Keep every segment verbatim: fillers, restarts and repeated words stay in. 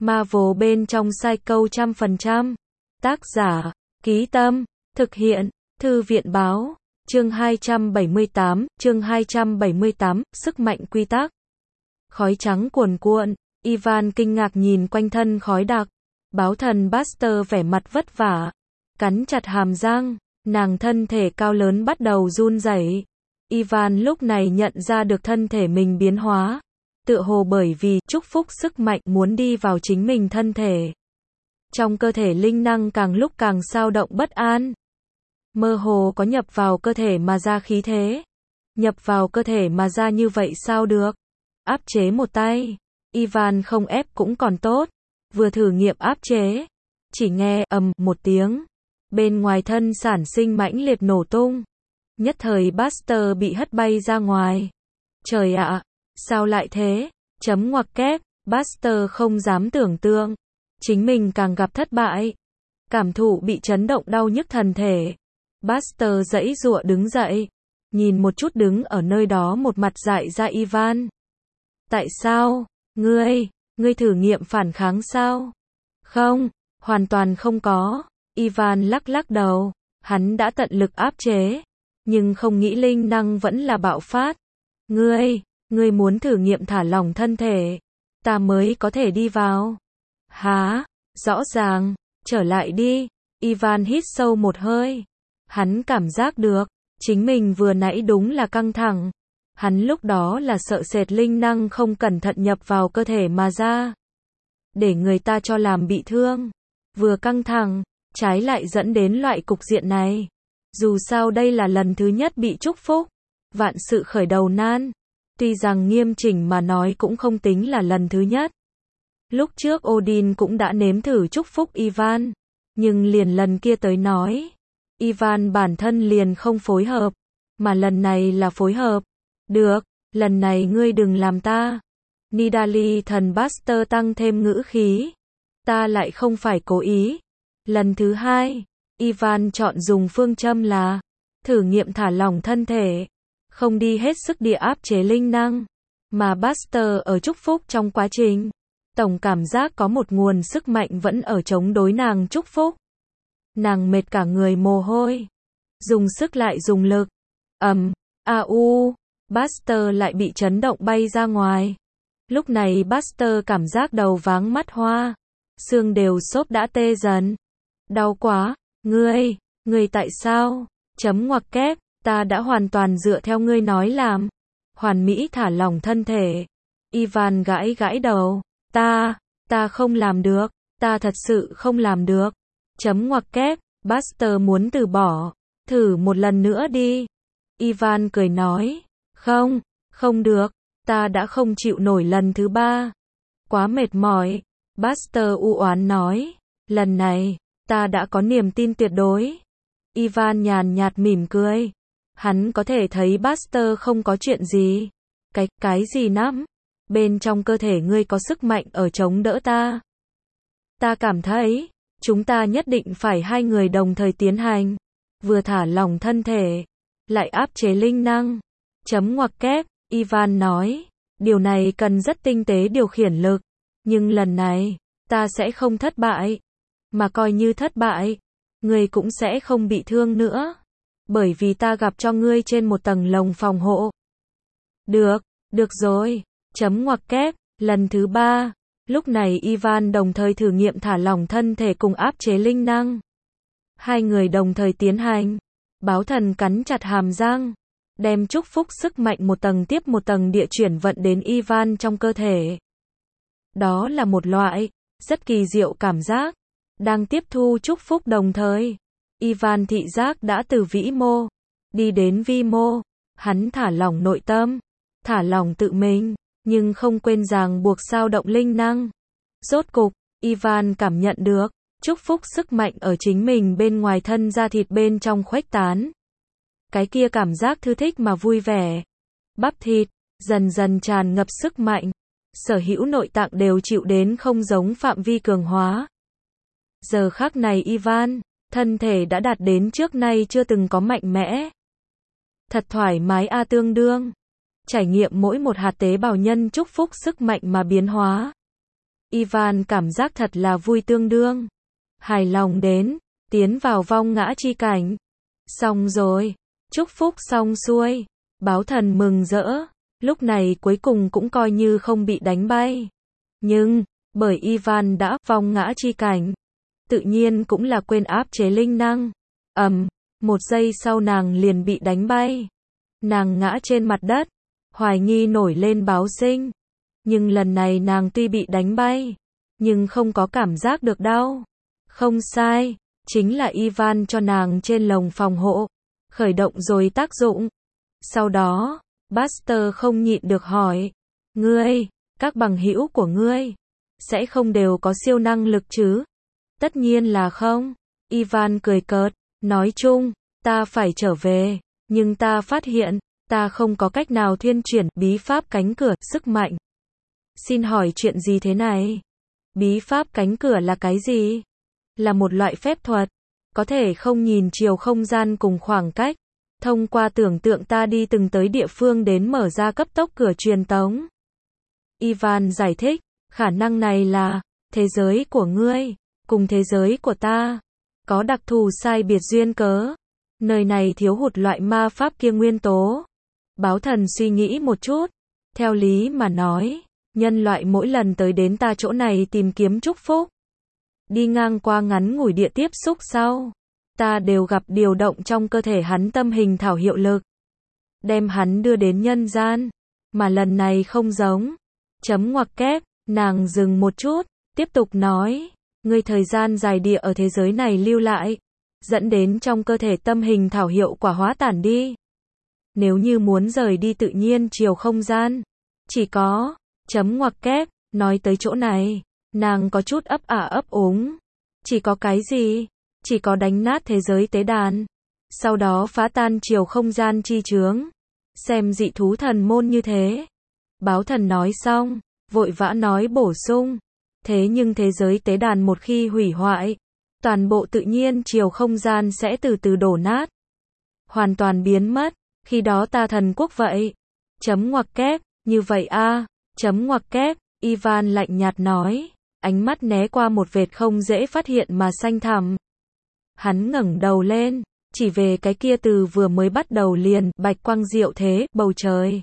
Marvel bên trong Psycho trăm phần trăm. Tác giả, Ký Tâm, thực hiện, Thư viện báo, chương hai trăm bảy mươi tám, chương hai trăm bảy mươi tám, sức mạnh quy tắc. Khói trắng cuồn cuộn, Ivan kinh ngạc nhìn quanh thân khói đặc. Báo thần Buster vẻ mặt vất vả, cắn chặt hàm răng, nàng thân thể cao lớn bắt đầu run rẩy. Ivan lúc này nhận ra được thân thể mình biến hóa, tựa hồ bởi vì chúc phúc sức mạnh muốn đi vào chính mình thân thể. Trong cơ thể linh năng càng lúc càng xao động bất an. Mơ hồ có nhập vào cơ thể mà ra khí thế. Nhập vào cơ thể mà ra như vậy sao được? Áp chế một tay. Ivan không ép cũng còn tốt. Vừa thử nghiệm áp chế, chỉ nghe ầm một tiếng. Bên ngoài thân sản sinh mãnh liệt nổ tung. Nhất thời Buster bị hất bay ra ngoài. Trời ạ, sao lại thế? Chấm ngoặc kép, Buster không dám tưởng tượng. Chính mình càng gặp thất bại. Cảm thụ bị chấn động đau nhức thần thể. Buster giãy giụa đứng dậy. Nhìn một chút đứng ở nơi đó một mặt dại ra Ivan. Tại sao? Ngươi, ngươi thử nghiệm phản kháng sao? Không, hoàn toàn không có. Ivan lắc lắc đầu. Hắn đã tận lực áp chế. Nhưng không nghĩ linh năng vẫn là bạo phát. Ngươi, ngươi muốn thử nghiệm thả lỏng thân thể. Ta mới có thể đi vào. Hả? Rõ ràng. Trở lại đi. Ivan hít sâu một hơi. Hắn cảm giác được. Chính mình vừa nãy đúng là căng thẳng. Hắn lúc đó là sợ sệt linh năng không cẩn thận nhập vào cơ thể mà ra. Để người ta cho làm bị thương. Vừa căng thẳng, trái lại dẫn đến loại cục diện này. Dù sao đây là lần thứ nhất bị chúc phúc. Vạn sự khởi đầu nan. Tuy rằng nghiêm chỉnh mà nói cũng không tính là lần thứ nhất. Lúc trước Odin cũng đã nếm thử chúc phúc Ivan. Nhưng liền lần kia tới nói. Ivan bản thân liền không phối hợp. Mà lần này là phối hợp. Được, lần này ngươi đừng làm ta. Nidalee thần Buster tăng thêm ngữ khí. Ta lại không phải cố ý. Lần thứ hai, Ivan chọn dùng phương châm là thử nghiệm thả lỏng thân thể. Không đi hết sức địa áp chế linh năng. Mà Buster ở chúc phúc trong quá trình. Tổng cảm giác có một nguồn sức mạnh vẫn ở chống đối nàng chúc phúc. Nàng mệt cả người mồ hôi. Dùng sức lại dùng lực. Ầm, a u. Buster lại bị chấn động bay ra ngoài. Lúc này Buster cảm giác đầu váng mắt hoa. Xương đều xốp đã tê dần. Đau quá. Ngươi, ngươi tại sao? Chấm ngoặc kép, ta đã hoàn toàn dựa theo ngươi nói làm. Hoàn mỹ thả lỏng thân thể. Ivan gãi gãi đầu. Ta, ta không làm được. Ta thật sự không làm được. Chấm ngoặc kép, Buster muốn từ bỏ. Thử một lần nữa đi. Ivan cười nói. Không, không được. Ta đã không chịu nổi lần thứ ba. Quá mệt mỏi. Buster u oán nói. Lần này, ta đã có niềm tin tuyệt đối. Ivan nhàn nhạt mỉm cười. Hắn có thể thấy Buster không có chuyện gì. Cái, cái gì nắm? Bên trong cơ thể ngươi có sức mạnh ở chống đỡ ta. Ta cảm thấy, chúng ta nhất định phải hai người đồng thời tiến hành. Vừa thả lỏng thân thể, lại áp chế linh năng. Chấm ngoặc kép, Ivan nói. Điều này cần rất tinh tế điều khiển lực. Nhưng lần này, ta sẽ không thất bại. Mà coi như thất bại, ngươi cũng sẽ không bị thương nữa. Bởi vì ta gặp cho ngươi trên một tầng lồng phòng hộ. Được, được rồi. Chấm ngoặc kép, lần thứ ba. Lúc này Ivan đồng thời thử nghiệm thả lỏng thân thể cùng áp chế linh năng. Hai người đồng thời tiến hành. Báo thần cắn chặt hàm răng. Đem chúc phúc sức mạnh một tầng tiếp một tầng địa chuyển vận đến Ivan trong cơ thể. Đó là một loại, rất kỳ diệu cảm giác. Đang tiếp thu chúc phúc đồng thời. Ivan thị giác đã từ vĩ mô, đi đến vi mô. Hắn thả lỏng nội tâm, thả lỏng tự mình, nhưng không quên ràng buộc sao động linh năng. Rốt cục, Ivan cảm nhận được, chúc phúc sức mạnh ở chính mình bên ngoài thân da thịt bên trong khuếch tán. Cái kia cảm giác thư thích mà vui vẻ. Bắp thịt, dần dần tràn ngập sức mạnh. Sở hữu nội tạng đều chịu đến không giống phạm vi cường hóa. Giờ khắc này Ivan, thân thể đã đạt đến trước nay chưa từng có mạnh mẽ. Thật thoải mái a tương đương. Trải nghiệm mỗi một hạt tế bào nhân chúc phúc sức mạnh mà biến hóa. Ivan cảm giác thật là vui tương đương. Hài lòng đến, tiến vào vong ngã chi cảnh. Xong rồi, chúc phúc xong xuôi, báo thần mừng rỡ, lúc này cuối cùng cũng coi như không bị đánh bay. Nhưng, bởi Ivan đã vong ngã chi cảnh, tự nhiên cũng là quên áp chế linh năng. Ầm, một giây sau nàng liền bị đánh bay. Nàng ngã trên mặt đất, hoài nghi nổi lên báo sinh. Nhưng lần này nàng tuy bị đánh bay, nhưng không có cảm giác được đau. Không sai, chính là Ivan cho nàng trên lồng phòng hộ, khởi động rồi tác dụng. Sau đó, Buster không nhịn được hỏi, ngươi, các bằng hữu của ngươi, sẽ không đều có siêu năng lực chứ? Tất nhiên là không. Ivan cười cợt, nói chung, ta phải trở về, nhưng ta phát hiện, ta không có cách nào thuyên chuyển bí pháp cánh cửa sức mạnh. Xin hỏi chuyện gì thế này? Bí pháp cánh cửa là cái gì? Là một loại phép thuật, có thể không nhìn chiều không gian cùng khoảng cách, thông qua tưởng tượng ta đi từng tới địa phương đến mở ra cấp tốc cửa truyền tống. Ivan giải thích, khả năng này là, thế giới của ngươi, cùng thế giới của ta, có đặc thù sai biệt duyên cớ. Nơi này thiếu hụt loại ma pháp kia nguyên tố. Báo thần suy nghĩ một chút, theo lý mà nói, nhân loại mỗi lần tới đến ta chỗ này tìm kiếm chúc phúc, đi ngang qua ngắn ngủi địa tiếp xúc sau, ta đều gặp điều động trong cơ thể hắn tâm hình thảo hiệu lực, đem hắn đưa đến nhân gian, mà lần này không giống. Chấm ngoặc kép, nàng dừng một chút, tiếp tục nói, ngươi thời gian dài địa ở thế giới này lưu lại, dẫn đến trong cơ thể tâm hình thảo hiệu quả hóa tản đi. Nếu như muốn rời đi tự nhiên chiều không gian, chỉ có, chấm ngoặc kép, nói tới chỗ này, nàng có chút ấp ả ấp úng. Chỉ có cái gì? Chỉ có đánh nát thế giới tế đàn, sau đó phá tan chiều không gian chi chướng, xem dị thú thần môn như thế. Báo thần nói xong, vội vã nói bổ sung, thế nhưng thế giới tế đàn một khi hủy hoại, toàn bộ tự nhiên chiều không gian sẽ từ từ đổ nát, hoàn toàn biến mất, khi đó ta thần quốc vậy. Chấm ngoặc kép, như vậy a, chấm ngoặc kép, Ivan lạnh nhạt nói, ánh mắt né qua một vệt không dễ phát hiện mà xanh thẳm. Hắn ngẩng đầu lên, chỉ về cái kia từ vừa mới bắt đầu liền, bạch quang diệu thế, bầu trời.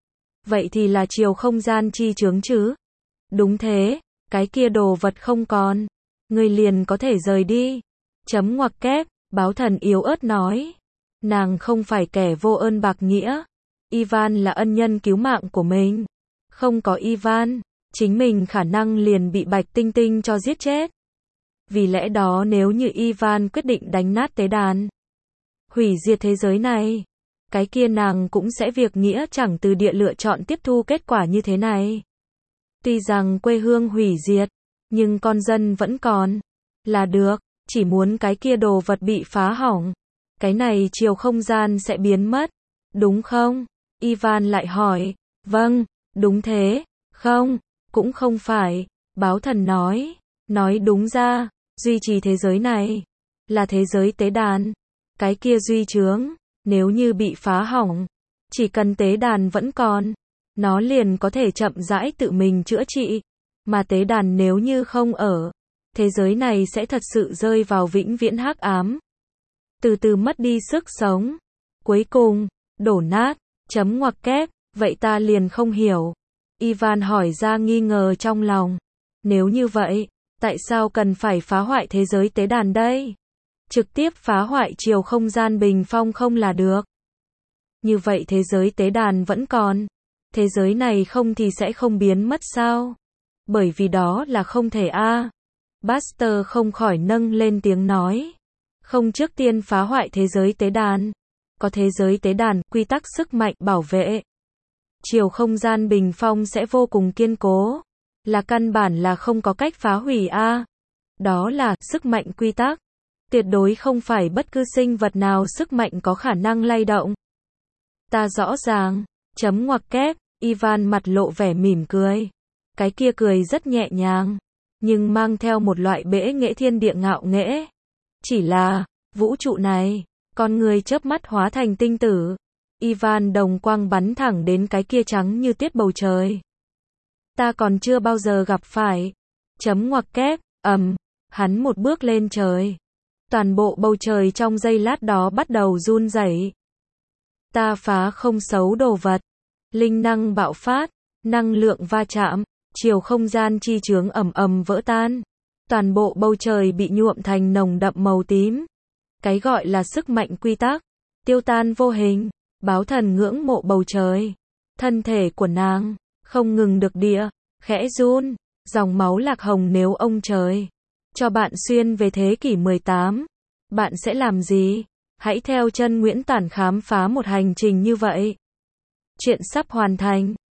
Vậy thì là chiều không gian chi chướng chứ? Đúng thế, cái kia đồ vật không còn, người liền có thể rời đi. Chấm ngoặc kép, báo thần yếu ớt nói. Nàng không phải kẻ vô ơn bạc nghĩa. Ivan là ân nhân cứu mạng của mình. Không có Ivan, chính mình khả năng liền bị Bạch Tinh Tinh cho giết chết. Vì lẽ đó nếu như Ivan quyết định đánh nát tế đàn, hủy diệt thế giới này, cái kia nàng cũng sẽ việc nghĩa chẳng từ địa lựa chọn tiếp thu kết quả như thế này. Tuy rằng quê hương hủy diệt, nhưng con dân vẫn còn. Là được, chỉ muốn cái kia đồ vật bị phá hỏng, cái này chiều không gian sẽ biến mất, đúng không? Ivan lại hỏi, vâng, đúng thế, không, cũng không phải, báo thần nói, nói đúng ra, duy trì thế giới này, là thế giới tế đàn, cái kia duy chướng, nếu như bị phá hỏng, chỉ cần tế đàn vẫn còn, nó liền có thể chậm rãi tự mình chữa trị, mà tế đàn nếu như không ở, thế giới này sẽ thật sự rơi vào vĩnh viễn hắc ám, từ từ mất đi sức sống, cuối cùng, đổ nát. Chấm ngoặc kép, vậy ta liền không hiểu. Ivan hỏi ra nghi ngờ trong lòng. Nếu như vậy, tại sao cần phải phá hoại thế giới tế đàn đây? Trực tiếp phá hoại chiều không gian bình phong không là được. Như vậy thế giới tế đàn vẫn còn. Thế giới này không thì sẽ không biến mất sao? Bởi vì đó là không thể a. À. Buster không khỏi nâng lên tiếng nói. Không trước tiên phá hoại thế giới tế đàn. Có thế giới tế đàn, quy tắc sức mạnh bảo vệ. Chiều không gian bình phong sẽ vô cùng kiên cố. Là căn bản là không có cách phá hủy a. À. Đó là sức mạnh quy tắc. Tuyệt đối không phải bất cứ sinh vật nào sức mạnh có khả năng lay động. Ta rõ ràng. Chấm ngoặc kép, Ivan mặt lộ vẻ mỉm cười. Cái kia cười rất nhẹ nhàng, nhưng mang theo một loại bẽ nghệ thiên địa ngạo nghễ. Chỉ là, vũ trụ này, con người chớp mắt hóa thành tinh tử. Ivan đồng quang bắn thẳng đến cái kia trắng như tuyết bầu trời. Ta còn chưa bao giờ gặp phải. Chấm ngoặc kép, ầm, hắn một bước lên trời. Toàn bộ bầu trời trong giây lát đó bắt đầu run rẩy. Ta phá không xấu đồ vật. Linh năng bạo phát, năng lượng va chạm, chiều không gian chi chướng ầm ầm vỡ tan. Toàn bộ bầu trời bị nhuộm thành nồng đậm màu tím. Cái gọi là sức mạnh quy tắc, tiêu tan vô hình. Báo thần ngưỡng mộ bầu trời. Thân thể của nàng, không ngừng được địa, khẽ run. Dòng máu lạc hồng nếu ông trời cho bạn xuyên về thế kỷ mười tám, bạn sẽ làm gì? Hãy theo chân Nguyễn Tản khám phá một hành trình như vậy. Chuyện sắp hoàn thành.